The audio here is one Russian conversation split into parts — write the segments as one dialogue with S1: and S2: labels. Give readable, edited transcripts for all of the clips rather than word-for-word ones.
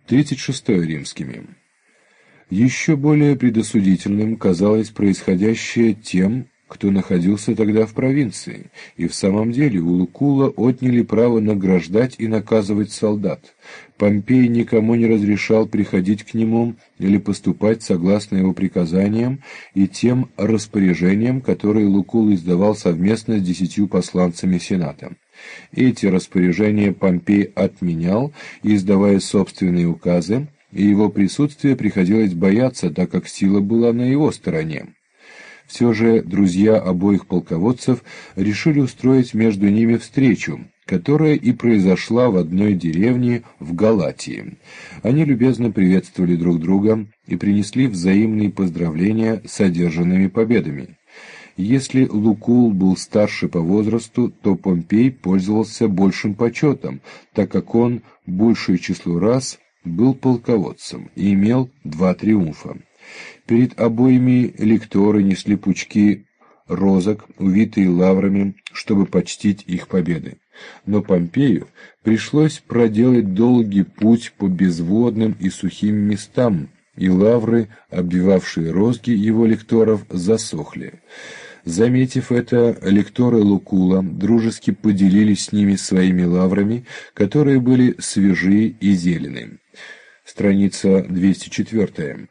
S1: 36 римскими. Еще более предосудительным казалось происходящее тем, кто находился тогда в провинции, и в самом деле у Лукула отняли право награждать и наказывать солдат. Помпей никому не разрешал приходить к нему или поступать согласно его приказаниям и тем распоряжениям, которые Лукул издавал совместно с 10 посланцами Сената. Эти распоряжения Помпей отменял, издавая собственные указы, и его присутствие приходилось бояться, так как сила была на его стороне. Все же друзья обоих полководцев решили устроить между ними встречу, которая и произошла в одной деревне в Галатии. Они любезно приветствовали друг друга и принесли взаимные поздравления с одержанными победами. Если Лукул был старше по возрасту, то Помпей пользовался большим почетом, так как он большее число раз был полководцем и имел 2 триумфа. Перед обоими лекторы несли пучки розок, увитые лаврами, чтобы почтить их победы. Но Помпею пришлось проделать долгий путь по безводным и сухим местам, и лавры, обвивавшие розги его лекторов, засохли. Заметив это, лекторы Лукула дружески поделились с ними своими лаврами, которые были свежие и зеленые. Страница 204.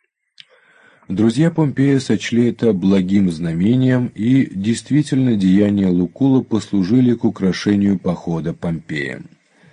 S1: Друзья Помпея сочли это благим знамением, и действительно деяния Лукула послужили к украшению похода Помпея.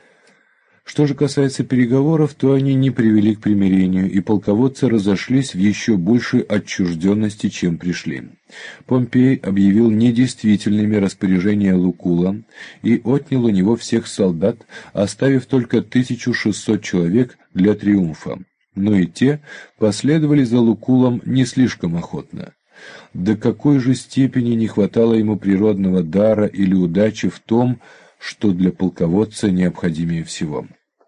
S1: Что же касается переговоров, то они не привели к примирению, и полководцы разошлись в еще большей отчужденности, чем пришли. Помпей объявил недействительными распоряжения Лукула и отнял у него всех солдат, оставив только 1600 человек для триумфа. Но и те последовали за Лукулом не слишком охотно. До какой же степени не хватало ему природного дара или удачи в том, что для полководца необходимее всего.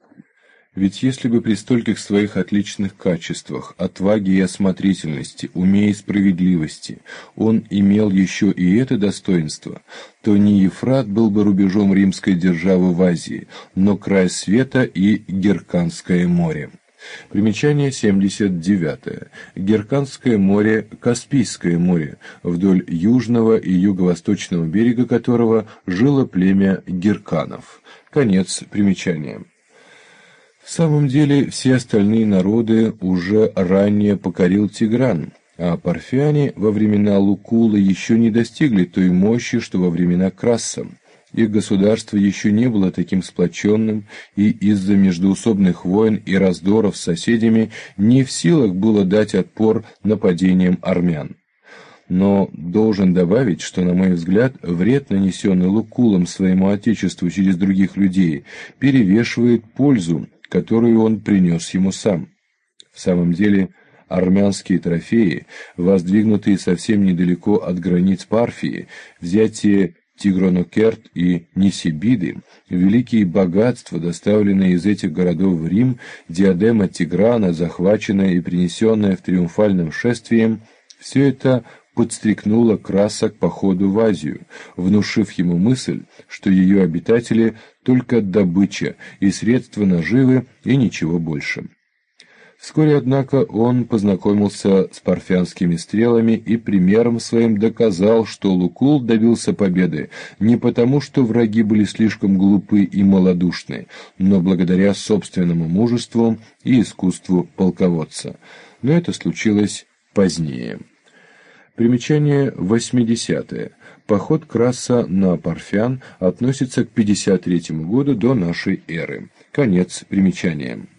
S1: Ведь если бы при стольких своих отличных качествах, отваге и осмотрительности, уме и справедливости, он имел еще и это достоинство, то не Ефрат был бы рубежом римской державы в Азии, но край света и Герканское море. Примечание 79. Герканское море – Каспийское море, вдоль южного и юго-восточного берега которого жило племя герканов. Конец примечания. В самом деле, все остальные народы уже ранее покорил Тигран, а парфяне во времена Лукула еще не достигли той мощи, что во времена Краса. Их государство еще не было таким сплоченным, и из-за междоусобных войн и раздоров с соседями не в силах было дать отпор нападениям армян. Но должен добавить, что, на мой взгляд, вред, нанесенный Лукулом своему отечеству через других людей, перевешивает пользу, которую он принес ему сам. В самом деле, армянские трофеи, воздвигнутые совсем недалеко от границ Парфии, взятие Тигранокерт и Нисибиды, великие богатства, доставленные из этих городов в Рим, диадема Тиграна, захваченная и принесенная в триумфальном шествии, все это подстрекнуло Краса к походу в Азию, внушив ему мысль, что ее обитатели только добыча и средства наживы и ничего больше. Вскоре, однако, он познакомился с парфянскими стрелами и примером своим доказал, что Лукул добился победы не потому, что враги были слишком глупы и малодушны, но благодаря собственному мужеству и искусству полководца. Но это случилось позднее. Примечание 80. Поход Краса на Парфян относится к 53 году до нашей эры. Конец примечания.